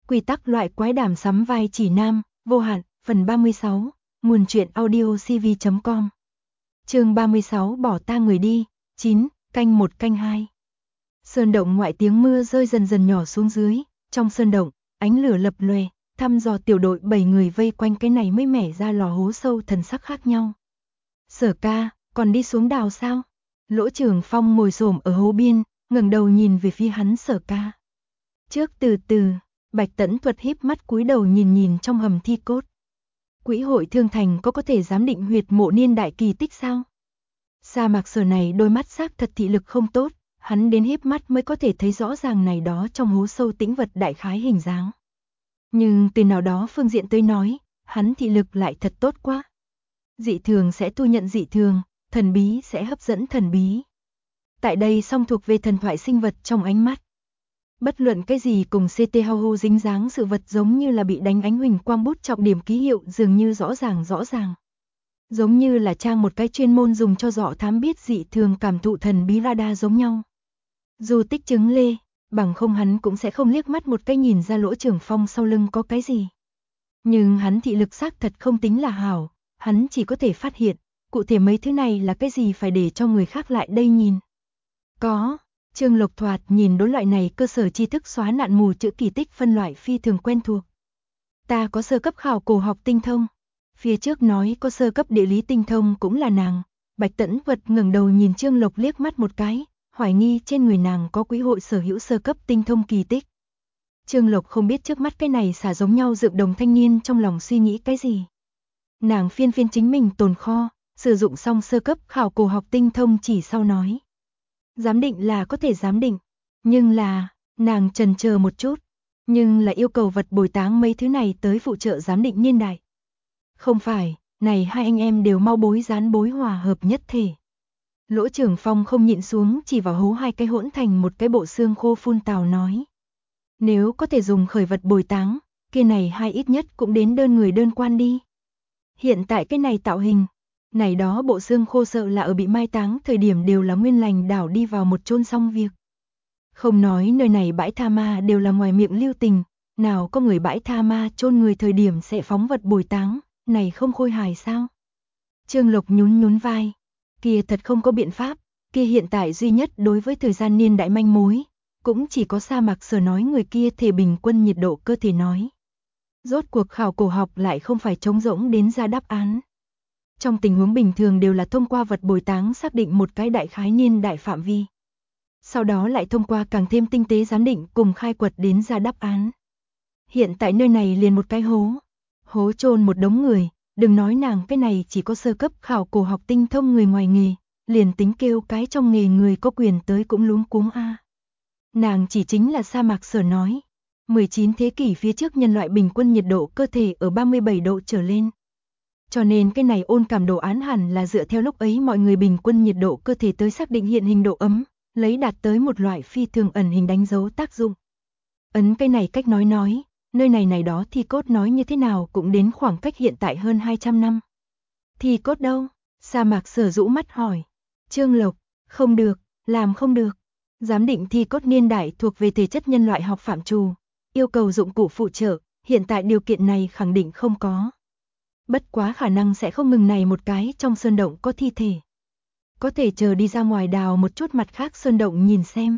Quy tắc loại quái đàm sắm vai chỉ nam, vô hạn, phần 36, nguồn truyện audio cv.com. Chương 36 bỏ ta người đi, 9, canh 1 canh 2. Sơn động ngoại tiếng mưa rơi dần dần nhỏ xuống dưới, trong sơn động, ánh lửa lập lòe, thăm dò tiểu đội 7 người vây quanh cái này mới mẻ ra lò hố sâu thần sắc khác nhau. Sở ca, còn đi xuống đào sao? Lỗ Trường Phong ngồi xổm ở hố biên, ngẩng đầu nhìn về phía hắn Sở ca. Trước từ từ, Bạch Tẫn Thuật híp mắt cúi đầu nhìn trong hầm thi cốt. Quỹ hội Thương Thành có thể giám định huyệt mộ niên đại kỳ tích sao? Sa Mạc Sở này đôi mắt xác thật thị lực không tốt, hắn đến híp mắt mới có thể thấy rõ ràng này đó trong hố sâu tĩnh vật đại khái hình dáng. Nhưng từ nào đó phương diện tới nói, hắn thị lực lại thật tốt quá. Dị thường sẽ thu nhận dị thường, thần bí sẽ hấp dẫn thần bí. Tại đây song thuộc về thần thoại sinh vật trong ánh mắt. Bất luận cái gì cùng CT Hau dính dáng sự vật giống như là bị đánh ánh huỳnh quang bút trọng điểm ký hiệu dường như rõ ràng. Giống như là trang một cái chuyên môn dùng cho dọ thám biết dị thường cảm thụ thần bí radar giống nhau. Dù tích chứng lê, bằng không hắn cũng sẽ không liếc mắt một cái nhìn ra Lỗ Trường Phong sau lưng có cái gì. Nhưng hắn thị lực xác thật không tính là hảo, hắn chỉ có thể phát hiện, cụ thể mấy thứ này là cái gì phải để cho người khác lại đây nhìn. Có, Trương Lộc thoạt nhìn đối loại này cơ sở tri thức xóa nạn mù chữ kỳ tích phân loại phi thường quen thuộc. Ta có sơ cấp khảo cổ học tinh thông, phía trước nói có sơ cấp địa lý tinh thông cũng là nàng. Bạch Tẫn Thuật ngẩng đầu nhìn Trương Lộc liếc mắt một cái, hoài nghi trên người nàng có quỹ hội sở hữu sơ cấp tinh thông kỳ tích. Trương Lộc không biết trước mắt cái này xả giống nhau dựng đồng thanh niên trong lòng suy nghĩ cái gì. Nàng phiên chính mình tồn kho, sử dụng xong sơ cấp khảo cổ học tinh thông chỉ sau nói. Giám định là có thể giám định, nhưng là, nàng chần chờ một chút, nhưng là yêu cầu vật bồi táng mấy thứ này tới phụ trợ giám định niên đại. Không phải, này hai anh em đều mau bối dán bối hòa hợp nhất thể. Lỗ Trường Phong không nhịn xuống chỉ vào hố hai cái hỗn thành một cái bộ xương khô phun tào nói. Nếu có thể dùng khởi vật bồi táng, kia này hai ít nhất cũng đến đơn người đơn quan đi. Hiện tại cái này tạo hình, này đó bộ xương khô sợ là ở bị mai táng thời điểm đều là nguyên lành đảo đi vào một chôn xong việc. Không nói nơi này bãi tha ma đều là ngoài miệng lưu tình, nào có người bãi tha ma chôn người thời điểm sẽ phóng vật bồi táng, này không khôi hài sao? Trương Lộc nhún vai, kia thật không có biện pháp, kia hiện tại duy nhất đối với thời gian niên đại manh mối, cũng chỉ có Sa Mạc Sở nói người kia thể bình quân nhiệt độ cơ thể nói. Rốt cuộc khảo cổ học lại không phải trống rỗng đến ra đáp án. Trong tình huống bình thường đều là thông qua vật bồi táng xác định một cái đại khái niên đại phạm vi. Sau đó lại thông qua càng thêm tinh tế giám định cùng khai quật đến ra đáp án. Hiện tại nơi này liền một cái hố chôn một đống người, đừng nói nàng cái này chỉ có sơ cấp khảo cổ học tinh thông người ngoài nghề, liền tính kêu cái trong nghề người có quyền tới cũng luống cuống a. Nàng chỉ chính là Sa Mạc Sở nói, 19 thế kỷ phía trước nhân loại bình quân nhiệt độ cơ thể ở 37 độ trở lên. Cho nên cái này ôn cảm đồ án hẳn là dựa theo lúc ấy mọi người bình quân nhiệt độ cơ thể tới xác định hiện hình độ ấm, lấy đạt tới một loại phi thường ẩn hình đánh dấu tác dụng. Ấn cái này cách nói, nơi này đó thi cốt nói như thế nào cũng đến khoảng cách hiện tại hơn 200 năm. Thi cốt đâu? Sa Mạc Sở rũ mắt hỏi. Trương Lộc, không được, làm không được. Giám định thi cốt niên đại thuộc về thể chất nhân loại học phạm trù, yêu cầu dụng cụ phụ trợ, hiện tại điều kiện này khẳng định không có. Bất quá khả năng sẽ không ngừng này một cái trong sơn động có thi thể. Có thể chờ đi ra ngoài đào một chút mặt khác sơn động nhìn xem.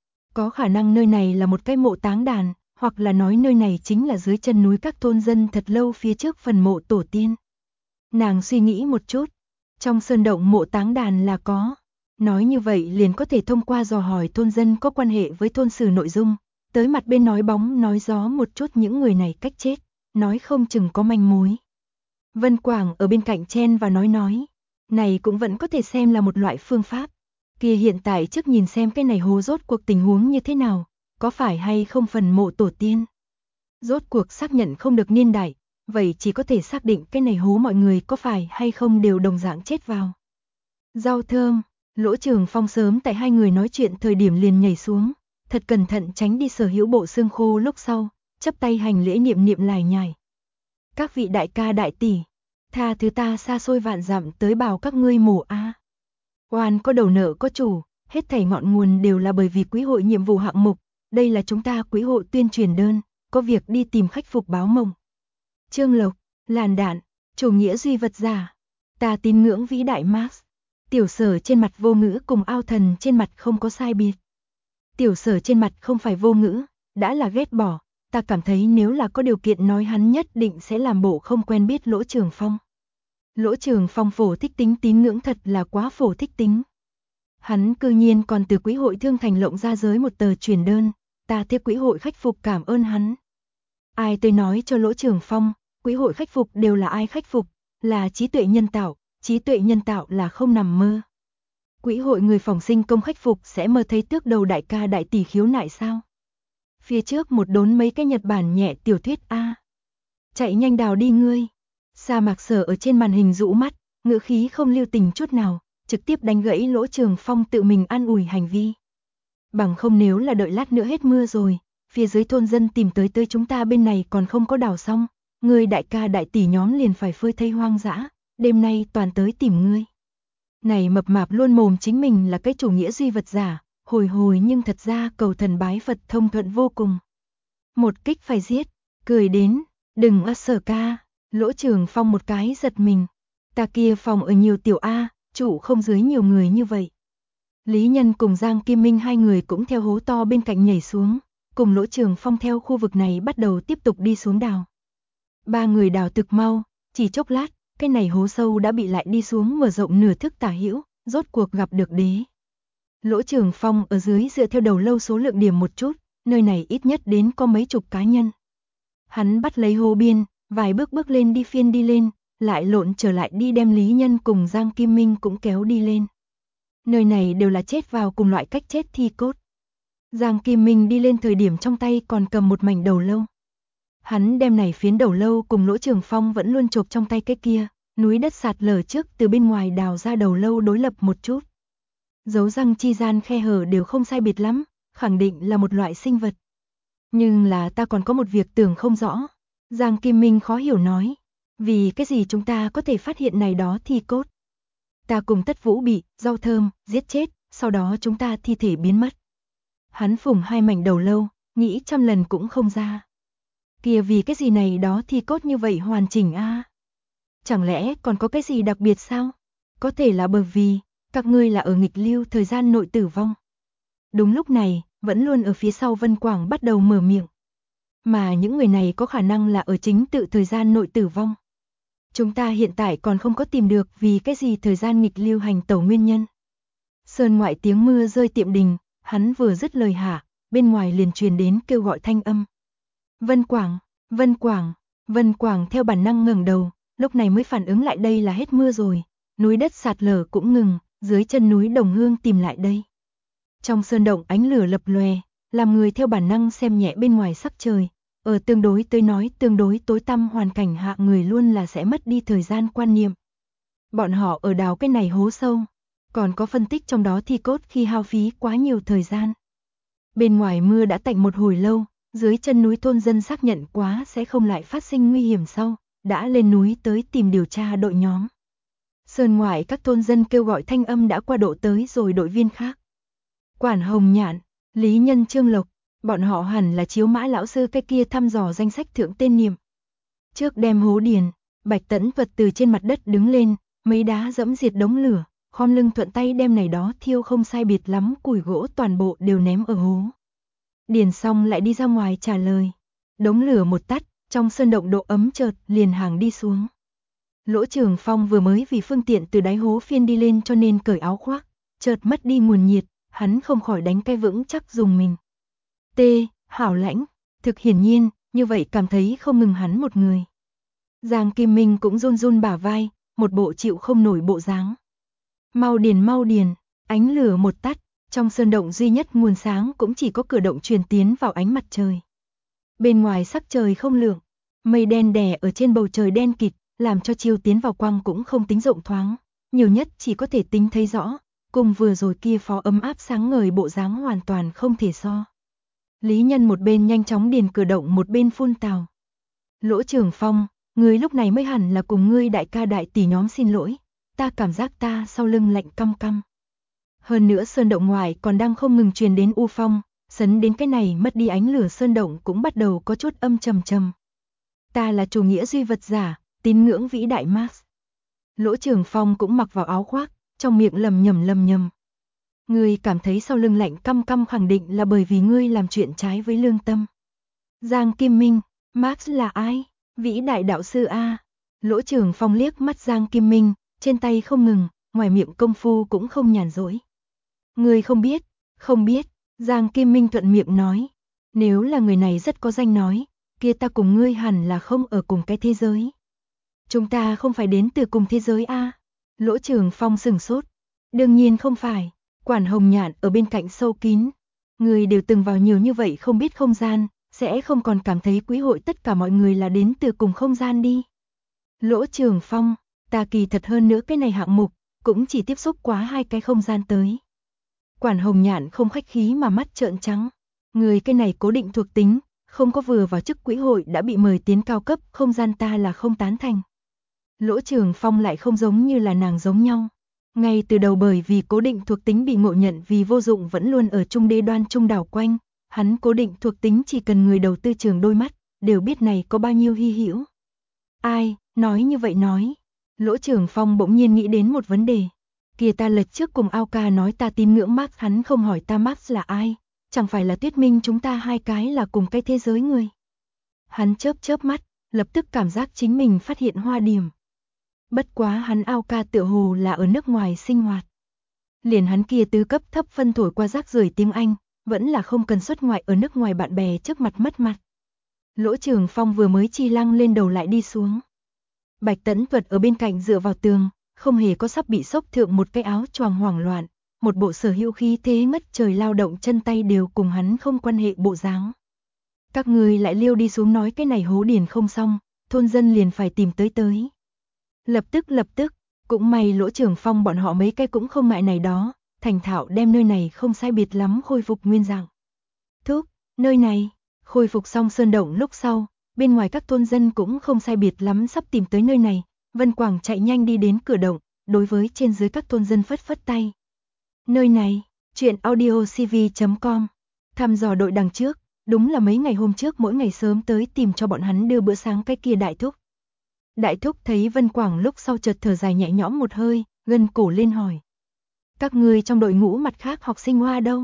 Có khả năng nơi này là một cái mộ táng đàn, hoặc là nói nơi này chính là dưới chân núi các thôn dân thật lâu phía trước phần mộ tổ tiên. Nàng suy nghĩ một chút, trong sơn động mộ táng đàn là có. Nói như vậy liền có thể thông qua dò hỏi thôn dân có quan hệ với thôn sử nội dung, tới mặt bên nói bóng nói gió một chút những người này cách chết, nói không chừng có manh mối. Vân Quảng ở bên cạnh chen và nói, này cũng vẫn có thể xem là một loại phương pháp. Kia hiện tại trước nhìn xem cái này hố rốt cuộc tình huống như thế nào, có phải hay không phần mộ tổ tiên. Rốt cuộc xác nhận không được niên đại, vậy chỉ có thể xác định cái này hố mọi người có phải hay không đều đồng dạng chết vào. Rau thơm, Lỗ Trường Phong sớm tại hai người nói chuyện thời điểm liền nhảy xuống, thật cẩn thận tránh đi sở hữu bộ xương khô lúc sau, chắp tay hành lễ niệm lải nhải. Các vị đại ca đại tỷ, tha thứ ta xa xôi vạn dặm tới bảo các ngươi mổ a. Oan có đầu nợ có chủ, hết thảy ngọn nguồn đều là bởi vì quý hội nhiệm vụ hạng mục, đây là chúng ta quý hội tuyên truyền đơn, có việc đi tìm khách phục báo mộng. Trương Lộc, làn đạn, chủ nghĩa duy vật giả. Ta tín ngưỡng vĩ đại Marx. Tiểu Sở trên mặt vô ngữ cùng Ao Thần trên mặt không có sai biệt. Tiểu Sở trên mặt không phải vô ngữ, đã là ghét bỏ, ta cảm thấy nếu là có điều kiện nói hắn nhất định sẽ làm bộ không quen biết Lỗ Trường Phong. Lỗ Trường Phong phổ thích tính tín ngưỡng thật là quá phổ thích tính. Hắn cư nhiên còn từ quỹ hội Thương Thành lộng ra giới một tờ truyền đơn, ta theo quỹ hội khách phục cảm ơn hắn. Ai tôi nói cho Lỗ Trường Phong, quỹ hội khách phục đều là ai khách phục, là trí tuệ nhân tạo là không nằm mơ. Quỹ hội người phòng sinh công khách phục sẽ mơ thấy tước đầu đại ca đại tỷ khiếu nại sao? Phía trước một đốn mấy cái Nhật Bản nhẹ tiểu thuyết a. Chạy nhanh đào đi ngươi. Sa Mạc Sở ở trên màn hình rũ mắt, ngữ khí không lưu tình chút nào, trực tiếp đánh gãy Lỗ Trường Phong tự mình an ủi hành vi. Bằng không nếu là đợi lát nữa hết mưa rồi, phía dưới thôn dân tìm tới chúng ta bên này còn không có đào xong, ngươi đại ca đại tỷ nhóm liền phải phơi thây hoang dã, đêm nay toàn tới tìm ngươi. Này mập mạp luôn mồm chính mình là cái chủ nghĩa duy vật giả, hồi nhưng thật ra cầu thần bái Phật thông thuận vô cùng. Một kích phải giết, cười đến, đừng a Sở ca, Lỗ Trường Phong một cái giật mình. Ta kia phòng ở nhiều tiểu A, trụ không dưới nhiều người như vậy. Lý Nhân cùng Giang Kim Minh hai người cũng theo hố to bên cạnh nhảy xuống, cùng Lỗ Trường Phong theo khu vực này bắt đầu tiếp tục đi xuống đào. Ba người đào thực mau, chỉ chốc lát, cái này hố sâu đã bị lại đi xuống mở rộng nửa thước tả hữu, rốt cuộc gặp được đế. Lỗ Trường Phong ở dưới dựa theo đầu lâu số lượng điểm một chút, nơi này ít nhất đến có mấy chục cá nhân. Hắn bắt lấy hố biên, vài bước lên đi phiên đi lên, lại lộn trở lại đi đem Lý Nhân cùng Giang Kim Minh cũng kéo đi lên. Nơi này đều là chết vào cùng loại cách chết thi cốt. Giang Kim Minh đi lên thời điểm trong tay còn cầm một mảnh đầu lâu. Hắn đem này phiến đầu lâu cùng Lỗ Trường Phong vẫn luôn chộp trong tay cái kia, núi đất sạt lở trước từ bên ngoài đào ra đầu lâu đối lập một chút. Dấu răng chi gian khe hở đều không sai biệt lắm, khẳng định là một loại sinh vật. Nhưng là ta còn có một việc tưởng không rõ. Giang Kim Minh khó hiểu nói. Vì cái gì chúng ta có thể phát hiện này đó thi cốt? Ta cùng Tất Vũ bị rau thơm giết chết, sau đó chúng ta thi thể biến mất. Hắn phủng hai mảnh đầu lâu, nghĩ trăm lần cũng không ra. Kìa vì cái gì này đó thi cốt như vậy hoàn chỉnh a? Chẳng lẽ còn có cái gì đặc biệt sao? Có thể là bởi vì các ngươi là ở nghịch lưu thời gian nội tử vong. Đúng lúc này, vẫn luôn ở phía sau Vân Quảng bắt đầu mở miệng. Mà những người này có khả năng là ở chính tự thời gian nội tử vong. Chúng ta hiện tại còn không có tìm được vì cái gì thời gian nghịch lưu hành tẩu nguyên nhân. Sơn ngoại tiếng mưa rơi tiệm đình, hắn vừa dứt lời hạ, bên ngoài liền truyền đến kêu gọi thanh âm. Vân Quảng, Vân Quảng, Vân Quảng theo bản năng ngẩng đầu, lúc này mới phản ứng lại đây là hết mưa rồi, núi đất sạt lở cũng ngừng, dưới chân núi Đồng Hương tìm lại đây. Trong sơn động ánh lửa lập lòe, làm người theo bản năng xem nhẹ bên ngoài sắc trời, ở tương đối tối tăm hoàn cảnh hạ người luôn là sẽ mất đi thời gian quan niệm. Bọn họ ở đào cái này hố sâu, còn có phân tích trong đó thi cốt khi hao phí quá nhiều thời gian. Bên ngoài mưa đã tạnh một hồi lâu, dưới chân núi thôn dân xác nhận quá sẽ không lại phát sinh nguy hiểm sau, đã lên núi tới tìm điều tra đội nhóm. Sơn ngoại các thôn dân kêu gọi thanh âm đã qua độ tới rồi đội viên khác. Quản Hồng Nhạn, Lý Nhân, Trương Lộc, bọn họ hẳn là Chiếu Mã lão sư cái kia thăm dò danh sách thượng tên niệm. Trước đem hố điền, Bạch Tẫn Vật từ trên mặt đất đứng lên, mấy đá dẫm diệt đống lửa, khom lưng thuận tay đem này đó thiêu không sai biệt lắm củi gỗ toàn bộ đều ném ở hố. Điền xong lại đi ra ngoài trả lời. Đống lửa một tắt, trong sơn động độ ấm chợt liền hàng đi xuống. Lỗ Trường Phong vừa mới vì phương tiện từ đáy hố phiên đi lên cho nên cởi áo khoác, chợt mất đi nguồn nhiệt, hắn không khỏi đánh cái vững chắc dùng mình. Hảo lãnh, thực hiển nhiên, như vậy cảm thấy không ngừng hắn một người. Giang Kim Minh cũng run run bả vai, một bộ chịu không nổi bộ dáng. Mau điền, ánh lửa một tắt, trong sơn động duy nhất nguồn sáng cũng chỉ có cửa động truyền tiến vào ánh mặt trời. Bên ngoài sắc trời không lượng, mây đen đè ở trên bầu trời đen kịt, làm cho chiếu tiến vào quang cũng không tính rộng thoáng, nhiều nhất chỉ có thể tính thấy rõ, cùng vừa rồi kia phó ấm áp sáng ngời bộ dáng hoàn toàn không thể so. Lý Nhân một bên nhanh chóng điền cửa động một bên phun tào. Lỗ Trường Phong, ngươi lúc này mới hẳn là cùng ngươi đại ca đại tỷ nhóm xin lỗi, ta cảm giác ta sau lưng lạnh căm căm. Hơn nữa sơn động ngoài còn đang không ngừng truyền đến u phong, Sấn đến cái này mất đi ánh lửa sơn động cũng bắt đầu có chút âm trầm trầm. Ta là chủ nghĩa duy vật giả, tín ngưỡng vĩ đại Marx. Lỗ Trường Phong cũng mặc vào áo khoác, trong miệng lầm nhầm. Ngươi cảm thấy sau lưng lạnh căm căm khẳng định là bởi vì ngươi làm chuyện trái với lương tâm. Giang Kim Minh, Marx là ai? Vĩ đại đạo sư A. Lỗ Trường Phong liếc mắt Giang Kim Minh, trên tay không ngừng, ngoài miệng công phu cũng không nhàn rỗi. Ngươi không biết, Giang Kim Minh thuận miệng nói. Nếu là người này rất có danh nói, kia ta cùng ngươi hẳn là không ở cùng cái thế giới. Chúng ta không phải đến từ cùng thế giới A. Lỗ Trường Phong sửng sốt. Đương nhiên không phải, Quản Hồng Nhạn ở bên cạnh sâu kín. Người đều từng vào nhiều như vậy không biết không gian, sẽ không còn cảm thấy quý hội tất cả mọi người là đến từ cùng không gian đi. Lỗ Trường Phong, ta kỳ thật hơn nữa cái này hạng mục, cũng chỉ tiếp xúc quá 2 cái không gian tới. Quản Hồng Nhạn không khách khí mà mắt trợn trắng. Người cái này cố định thuộc tính, không có vừa vào chức quỹ hội đã bị mời tiến cao cấp, không gian ta là không tán thành. Lỗ Trường Phong lại không giống như là nàng giống nhau. Ngay từ đầu bởi vì cố định thuộc tính bị ngộ nhận vì vô dụng vẫn luôn ở trung đê đoan trung đảo quanh, hắn cố định thuộc tính chỉ cần người đầu tư trường đôi mắt, đều biết này có bao nhiêu hy hữu. Ai, nói như vậy nói. Lỗ Trường Phong bỗng nhiên nghĩ đến một vấn đề. Kìa ta lệch trước cùng Ao Ca nói ta tín ngưỡng Marx, hắn không hỏi ta Marx là ai, chẳng phải là thuyết minh chúng ta 2 cái là cùng cái thế giới người. Hắn chớp mắt, lập tức cảm giác chính mình phát hiện hoa điểm. Bất quá hắn Ao Ca tựa hồ là ở nước ngoài sinh hoạt. Liền hắn kia tứ cấp thấp phân thổi qua rác rưởi tiếng Anh, vẫn là không cần xuất ngoại ở nước ngoài bạn bè trước mặt mất mặt. Lỗ Trường Phong vừa mới chi lăng lên đầu lại đi xuống. Bạch Tẫn Tuật ở bên cạnh dựa vào tường, không hề có sắp bị sốc thượng một cái áo choàng hoảng loạn, một bộ sở hữu khí thế ngất trời lao động chân tay đều cùng hắn không quan hệ bộ dáng. Các người lại liêu đi xuống nói cái này hố điền không xong, thôn dân liền phải tìm tới. Lập tức, cũng may Lỗ Trường Phong bọn họ mấy cái cũng không ngại này đó, thành thạo đem nơi này không sai biệt lắm khôi phục nguyên dạng. Thúc, nơi này, khôi phục xong sơn động lúc sau, bên ngoài các thôn dân cũng không sai biệt lắm sắp tìm tới nơi này, Vân Quảng chạy nhanh đi đến cửa động, đối với trên dưới các thôn dân phất tay. Nơi này, chuyện audiocv.com, thăm dò đội đằng trước, đúng là mấy ngày hôm trước mỗi ngày sớm tới tìm cho bọn hắn đưa bữa sáng cái kia đại thúc. Đại thúc thấy Vân Quảng lúc sau chợt thở dài nhẹ nhõm một hơi, gân cổ lên hỏi. Các ngươi trong đội ngũ mặt khác học sinh Hoa đâu?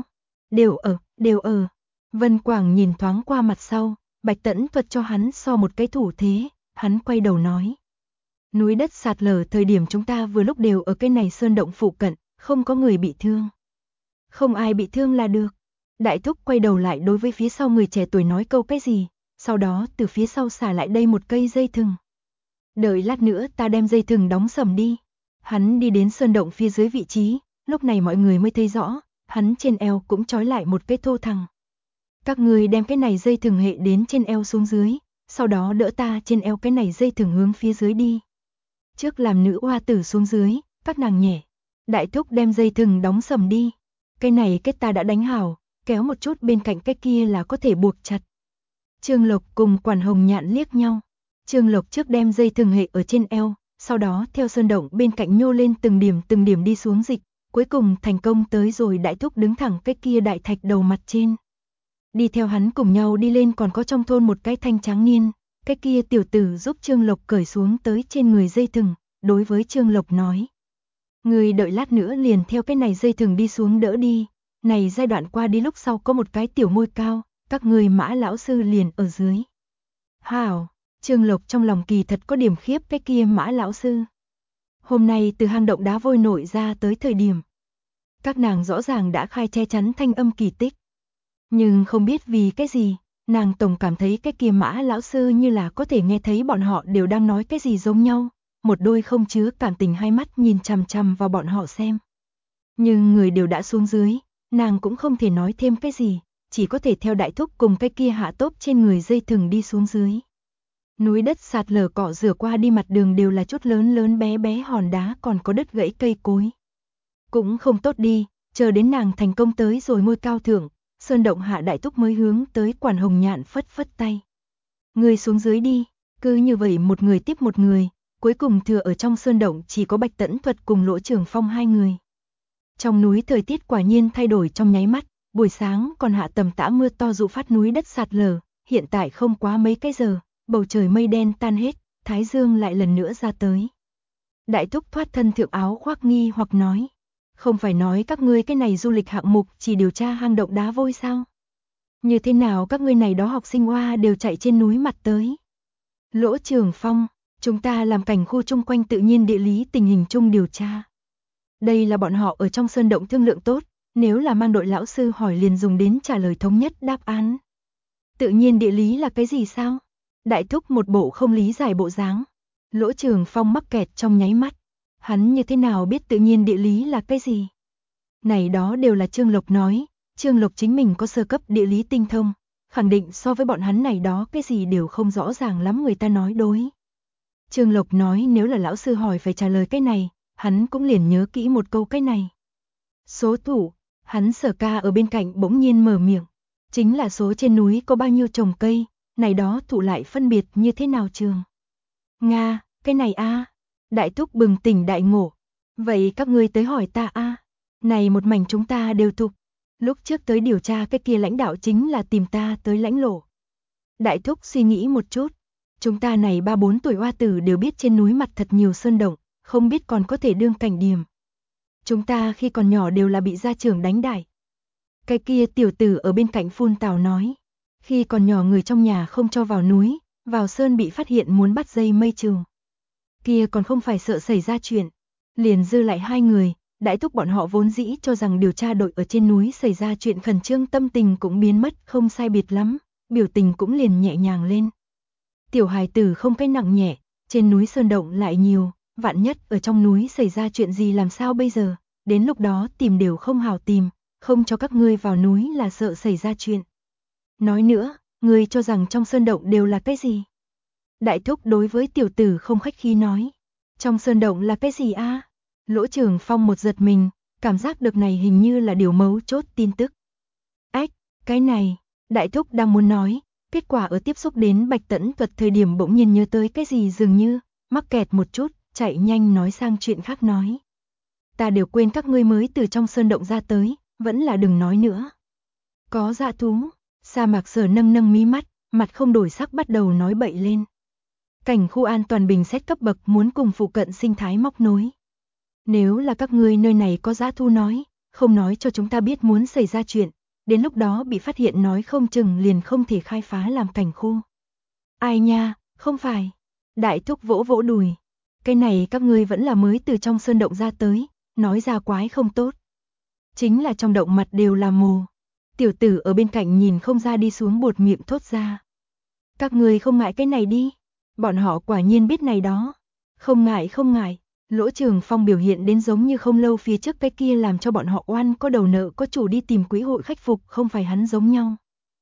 Đều ở. Vân Quảng nhìn thoáng qua mặt sau, Bạch Tẫn Tuật cho hắn so một cái thủ thế, hắn quay đầu nói. Núi đất sạt lở thời điểm chúng ta vừa lúc đều ở cái này sơn động phụ cận, không có người bị thương. Không ai bị thương là được. Đại thúc quay đầu lại đối với phía sau người trẻ tuổi nói câu cái gì, sau đó từ phía sau xả lại đây một cây dây thừng. Đợi lát nữa ta đem dây thừng đóng sầm đi. Hắn đi đến sơn động phía dưới vị trí, lúc này mọi người mới thấy rõ, hắn trên eo cũng trói lại một cái thô thằng. Các người đem cái này dây thừng hệ đến trên eo xuống dưới, sau đó đỡ ta trên eo cái này dây thừng hướng phía dưới đi. Trước làm nữ oa tử xuống dưới, các nàng nhẹ. Đại thúc đem dây thừng đóng sầm đi. Cái này kết ta đã đánh hảo, kéo một chút bên cạnh cái kia là có thể buộc chặt. Trương Lộc cùng Quản Hồng Nhạn liếc nhau. Trương Lộc trước đem dây thừng hệ ở trên eo, sau đó theo sơn động bên cạnh nhô lên từng điểm đi xuống dịch, cuối cùng thành công tới rồi đại thúc đứng thẳng cái kia đại thạch đầu mặt trên. Đi theo hắn cùng nhau đi lên còn có trong thôn một cái thanh trắng niên, cái kia tiểu tử giúp Trương Lộc cởi xuống tới trên người dây thừng, đối với Trương Lộc nói. Người đợi lát nữa liền theo cái này dây thừng đi xuống đỡ đi, này giai đoạn qua đi lúc sau có một cái tiểu môi cao, các người Mã lão sư liền ở dưới. Hảo, Trương Lộc trong lòng kỳ thật có điểm khiếp cái kia Mã lão sư. Hôm nay từ hang động đá vôi nổi ra tới thời điểm, các nàng rõ ràng đã khai che chắn thanh âm kỳ tích. Nhưng không biết vì cái gì, nàng tổng cảm thấy cái kia Mã lão sư như là có thể nghe thấy bọn họ đều đang nói cái gì giống nhau, một đôi không chứa cảm tình hai mắt nhìn chằm chằm vào bọn họ xem. Nhưng người đều đã xuống dưới, nàng cũng không thể nói thêm cái gì, chỉ có thể theo đại thúc cùng cái kia hạ tốp trên người dây thừng đi xuống dưới. Núi đất sạt lở cọ rửa qua đi mặt đường đều là chút lớn bé hòn đá còn có đất gãy cây cối. Cũng không tốt đi, chờ đến nàng thành công tới rồi ngôi cao thượng, sơn động hạ đại thúc mới hướng tới Quản Hồng Nhạn phất tay. Người xuống dưới đi, cứ như vậy một người tiếp một người, cuối cùng thừa ở trong sơn động chỉ có Bạch Tẫn Thuật cùng Lỗ Trường Phong 2 người. Trong núi thời tiết quả nhiên thay đổi trong nháy mắt, buổi sáng còn hạ tầm tã mưa to dụ phát núi đất sạt lở, hiện tại không quá mấy cái giờ, bầu trời mây đen tan hết, thái dương lại lần nữa ra tới. Đại thúc thoát thân thượng áo khoác nghi hoặc nói, không phải nói các ngươi cái này du lịch hạng mục chỉ điều tra hang động đá vôi sao? Như thế nào các ngươi này đó học sinh oa đều chạy trên núi mặt tới? Lỗ Trường Phong, chúng ta làm cảnh khu chung quanh tự nhiên địa lý tình hình chung điều tra. Đây là bọn họ ở trong sơn động thương lượng tốt, nếu là mang đội lão sư hỏi liền dùng đến trả lời thống nhất đáp án. Tự nhiên địa lý là cái gì sao? Đại thúc một bộ không lý giải bộ dáng. Lỗ Trường Phong mắc kẹt trong nháy mắt. Hắn như thế nào biết tự nhiên địa lý là cái gì? Này đó đều là Trương Lộc nói, Trương Lộc chính mình có sơ cấp địa lý tinh thông, khẳng định so với bọn hắn này đó cái gì đều không rõ ràng lắm người ta nói đối. Trương Lộc nói nếu là lão sư hỏi phải trả lời cái này, hắn cũng liền nhớ kỹ một câu cái này. Số thủ, hắn Sở Ca ở bên cạnh bỗng nhiên mở miệng, chính là số trên núi có bao nhiêu trồng cây, này đó thủ lại phân biệt như thế nào trường? Nga, cái này a. Đại thúc bừng tỉnh đại ngộ. Vậy các ngươi tới hỏi ta a. Này một mảnh chúng ta đều thuộc. Lúc trước tới điều tra cái kia lãnh đạo chính là tìm ta tới lãnh lộ. Đại thúc suy nghĩ một chút. Chúng ta này 3-4 tuổi oa tử đều biết trên núi mặt thật nhiều sơn động, không biết còn có thể đương cảnh điểm. Chúng ta khi còn nhỏ đều là bị gia trưởng đánh đải. Cái kia tiểu tử ở bên cạnh phun tào nói. Khi còn nhỏ người trong nhà không cho vào núi, vào sơn bị phát hiện muốn bắt dây mây trừ. Kia còn không phải sợ xảy ra chuyện. Liền dư lại hai người, đại thúc bọn họ vốn dĩ cho rằng điều tra đội ở trên núi xảy ra chuyện khẩn trương tâm tình cũng biến mất không sai biệt lắm, biểu tình cũng liền nhẹ nhàng lên. Tiểu hài tử không cái nặng nhẹ, trên núi sơn động lại nhiều, vạn nhất ở trong núi xảy ra chuyện gì làm sao bây giờ, đến lúc đó tìm đều không hảo tìm, không cho các ngươi vào núi là sợ xảy ra chuyện. Nói nữa, ngươi cho rằng trong sơn động đều là cái gì? Đại thúc đối với tiểu tử không khách khí nói. Trong sơn động là cái gì a? Lỗ Trường Phong một giật mình, cảm giác được này hình như là điều mấu chốt tin tức. Ách, cái này, đại thúc đang muốn nói, kết quả ở tiếp xúc đến Bạch Tẫn Thuật thời điểm bỗng nhiên nhớ tới cái gì dường như, mắc kẹt một chút, chạy nhanh nói sang chuyện khác nói. Ta đều quên các ngươi mới từ trong sơn động ra tới, vẫn là đừng nói nữa. Có dã thú, Sa Mạc Sở nâng nâng mí mắt, mặt không đổi sắc bắt đầu nói bậy lên. Cảnh khu an toàn bình xét cấp bậc muốn cùng phụ cận sinh thái móc nối. Nếu là các ngươi nơi này có dã thú nói, không nói cho chúng ta biết muốn xảy ra chuyện, đến lúc đó bị phát hiện nói không chừng liền không thể khai phá làm cảnh khu. Ai nha, không phải. Đại thúc vỗ vỗ đùi. Cái này các ngươi vẫn là mới từ trong sơn động ra tới, nói ra quái không tốt. Chính là trong động mặt đều là mù. Tiểu tử ở bên cạnh nhìn không ra đi xuống buột miệng thốt ra. Các ngươi không ngại cái này đi. Bọn họ quả nhiên biết này đó. Không ngại không ngại. Lỗ Trường Phong biểu hiện đến giống như không lâu phía trước cái kia làm cho bọn họ oan có đầu nợ có chủ đi tìm quỹ hội khắc phục không phải hắn giống nhau.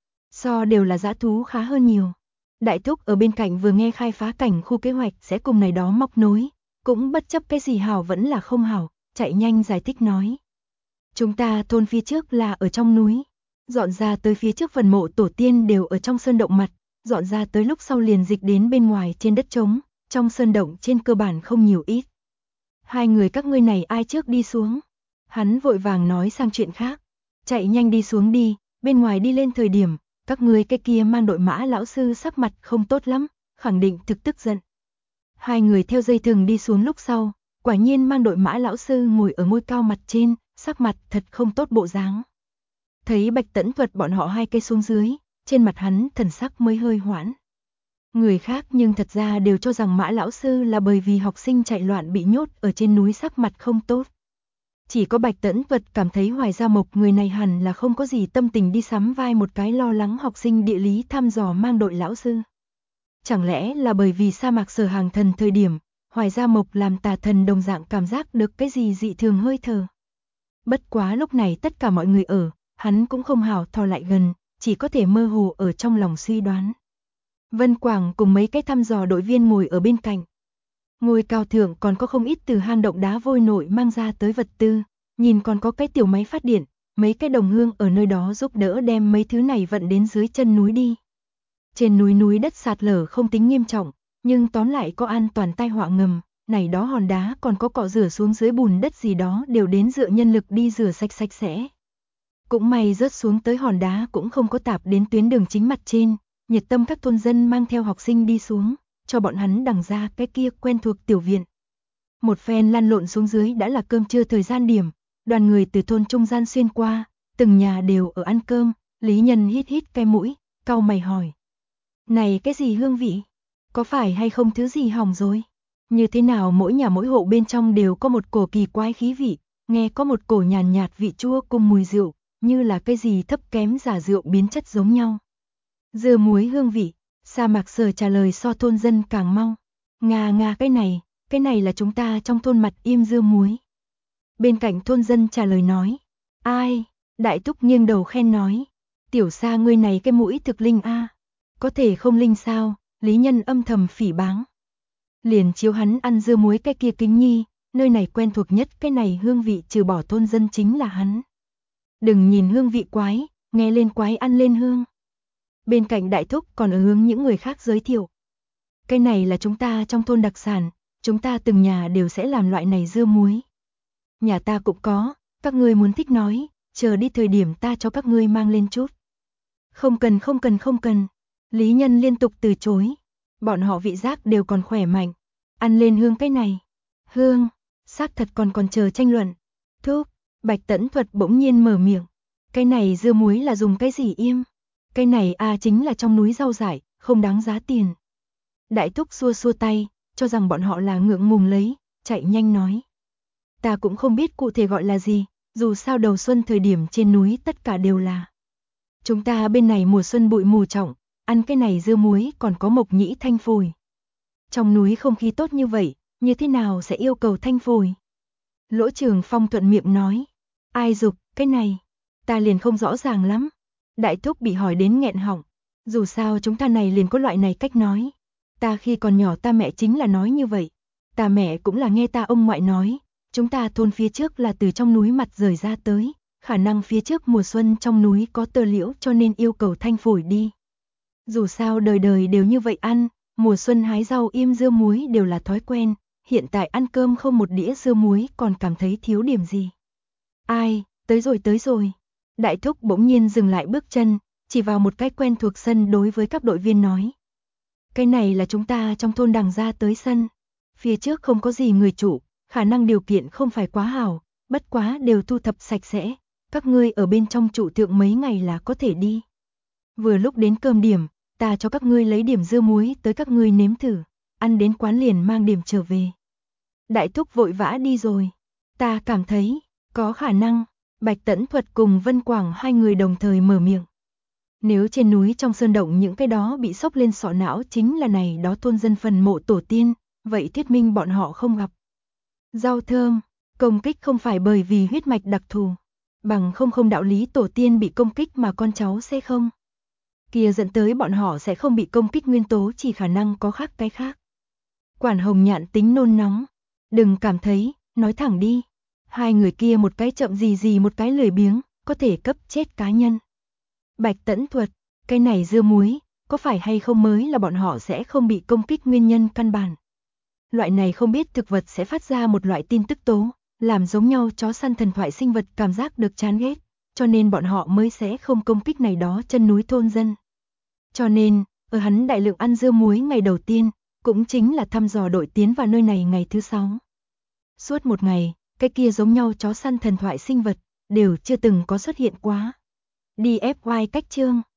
So đều là dã thú khá hơn nhiều. Đại thúc ở bên cạnh vừa nghe khai phá cảnh khu kế hoạch sẽ cùng này đó móc nối, cũng bất chấp cái gì hảo vẫn là không hảo, chạy nhanh giải thích nói. Chúng ta thôn phía trước là ở trong núi, dọn ra tới phía trước phần mộ tổ tiên đều ở trong sơn động mặt, dọn ra tới lúc sau liền dịch đến bên ngoài trên đất trống, trong sơn động trên cơ bản không nhiều ít. Hai người các ngươi này ai trước đi xuống? Hắn vội vàng nói sang chuyện khác. Chạy nhanh đi xuống đi, bên ngoài đi lên thời điểm, các ngươi cái kia mang đội mã lão sư sắc mặt không tốt lắm, khẳng định thực tức giận. Hai người theo dây thừng đi xuống lúc sau, quả nhiên mang đội mã lão sư ngồi ở ngôi cao mặt trên, sắc mặt thật không tốt bộ dáng. Thấy Bạch Tẫn Thuật bọn họ hai cây xuống dưới, trên mặt hắn thần sắc mới hơi hoãn. Người khác nhưng thật ra đều cho rằng Mã lão sư là bởi vì học sinh chạy loạn bị nhốt ở trên núi sắc mặt không tốt. Chỉ có Bạch Tẫn Thuật cảm thấy Hoài Gia Mộc người này hẳn là không có gì tâm tình đi sắm vai một cái lo lắng học sinh địa lý thăm dò mang đội lão sư. Chẳng lẽ là bởi vì sa mạc Sở hàng thần thời điểm, Hoài Gia Mộc làm tà thần đồng dạng cảm giác được cái gì dị thường hơi thở. Bất quá lúc này tất cả mọi người ở, hắn cũng không hảo thò lại gần, chỉ có thể mơ hồ ở trong lòng suy đoán. Vân Quảng cùng mấy cái thăm dò đội viên ngồi ở bên cạnh. Ngôi cao thượng còn có không ít từ hang động đá vôi nội mang ra tới vật tư, nhìn còn có cái tiểu máy phát điện, mấy cái đồng hương ở nơi đó giúp đỡ đem mấy thứ này vận đến dưới chân núi đi. Trên núi đất sạt lở không tính nghiêm trọng, nhưng tóm lại có an toàn tai họa ngầm, này đó hòn đá còn có cọ rửa xuống dưới bùn đất gì đó đều đến dựa nhân lực đi rửa sạch sạch sẽ. Cũng may rớt xuống tới hòn đá cũng không có tạp đến tuyến đường chính mặt trên, nhiệt tâm các thôn dân mang theo học sinh đi xuống, cho bọn hắn đằng ra cái kia quen thuộc tiểu viện. Một phen lăn lộn xuống dưới đã là cơm trưa thời gian điểm, đoàn người từ thôn trung gian xuyên qua, từng nhà đều ở ăn cơm, Lý Nhân hít hít cái mũi, cau mày hỏi. Này cái gì hương vị? Có phải hay không thứ gì hỏng rồi? Như thế nào mỗi nhà mỗi hộ bên trong đều có một cổ kỳ quái khí vị, nghe có một cổ nhàn nhạt vị chua cùng mùi rượu, như là cái gì thấp kém giả rượu biến chất giống nhau. Dưa muối hương vị, Sa Mạc Sở trả lời so thôn dân càng mau. Nga cái này là chúng ta trong thôn mặt im dưa muối. Bên cạnh thôn dân trả lời nói. Ai? Đại Túc nghiêng đầu khen nói. Tiểu Sa ngươi này cái mũi thực linh a. Có thể không linh sao? Lý Nhân âm thầm phỉ báng. Liền chiếu hắn ăn dưa muối cái kia kính nhi, nơi này quen thuộc nhất cái này hương vị trừ bỏ thôn dân chính là hắn. Đừng nhìn hương vị quái, nghe lên quái ăn lên hương. Bên cạnh Đại Thúc còn ở hướng những người khác giới thiệu. Cái này là chúng ta trong thôn đặc sản, chúng ta từng nhà đều sẽ làm loại này dưa muối. Nhà ta cũng có, các ngươi muốn thích nói, chờ đi thời điểm ta cho các ngươi mang lên chút. Không cần. Lý Nhân liên tục từ chối. Bọn họ vị giác đều còn khỏe mạnh. Ăn lên hương cái này. Hương, xác thật còn chờ tranh luận. Thúc, Bạch Tẫn Thuật bỗng nhiên mở miệng. Cái này dưa muối là dùng cái gì im? Cái này chính là trong núi rau dại, không đáng giá tiền. Đại Thúc xua xua tay, cho rằng bọn họ là ngượng ngùng lấy, chạy nhanh nói. Ta cũng không biết cụ thể gọi là gì, dù sao đầu xuân thời điểm trên núi tất cả đều là. Chúng ta bên này mùa xuân bụi mù trọng, ăn cái này dưa muối còn có mộc nhĩ thanh phổi. Trong núi không khí tốt như vậy, như thế nào sẽ yêu cầu thanh phổi? Lỗ Trường Phong thuận miệng nói. Ai dục, cái này, ta liền không rõ ràng lắm. Đại Thúc bị hỏi đến nghẹn họng. Dù sao chúng ta này liền có loại này cách nói. Ta khi còn nhỏ ta mẹ chính là nói như vậy. Ta mẹ cũng là nghe ta ông ngoại nói. Chúng ta thôn phía trước là từ trong núi mặt rời ra tới. Khả năng phía trước mùa xuân trong núi có tơ liễu cho nên yêu cầu thanh phổi đi. Dù sao đời đời đều như vậy ăn. Mùa xuân hái rau im dưa muối đều là thói quen. Hiện tại ăn cơm không một đĩa dưa muối còn cảm thấy thiếu điểm gì. Ai, tới rồi. Đại Thúc bỗng nhiên dừng lại bước chân, chỉ vào một cái quen thuộc sân đối với các đội viên nói. Cái này là chúng ta trong thôn đằng ra tới sân. Phía trước không có gì người chủ, khả năng điều kiện không phải quá hảo, bất quá đều thu thập sạch sẽ. Các ngươi ở bên trong trụ thượng mấy ngày là có thể đi. Vừa lúc đến cơm điểm, ta cho các ngươi lấy điểm dưa muối tới các ngươi nếm thử, ăn đến quán liền mang điểm trở về. Đại Thúc vội vã đi rồi. Ta cảm thấy, có khả năng, Bạch Tẫn Thuật cùng Vân Quảng hai người đồng thời mở miệng. Nếu trên núi trong sơn động những cái đó bị sốc lên sọ não chính là này đó thôn dân phần mộ tổ tiên, vậy thuyết minh bọn họ không gặp. Rau thơm, công kích không phải bởi vì huyết mạch đặc thù, bằng không đạo lý tổ tiên bị công kích mà con cháu sẽ không. Kia dẫn tới bọn họ sẽ không bị công kích nguyên tố chỉ khả năng có khác cái khác. Quản Hồng Nhạn tính nôn nóng, đừng cảm thấy, nói thẳng đi. Hai người kia một cái chậm gì một cái lười biếng, có thể cấp chết cá nhân. Bạch Tẫn Thuật, cái này dưa muối, có phải hay không mới là bọn họ sẽ không bị công kích nguyên nhân căn bản. Loại này không biết thực vật sẽ phát ra một loại tin tức tố, làm giống nhau chó săn thần thoại sinh vật cảm giác được chán ghét, cho nên bọn họ mới sẽ không công kích này đó chân núi thôn dân. Cho nên, ở hắn đại lượng ăn dưa muối ngày đầu tiên, cũng chính là thăm dò đội tiến vào nơi này ngày thứ 6. Suốt một ngày, cái kia giống nhau chó săn thần thoại sinh vật, đều chưa từng có xuất hiện quá. DFY cách chương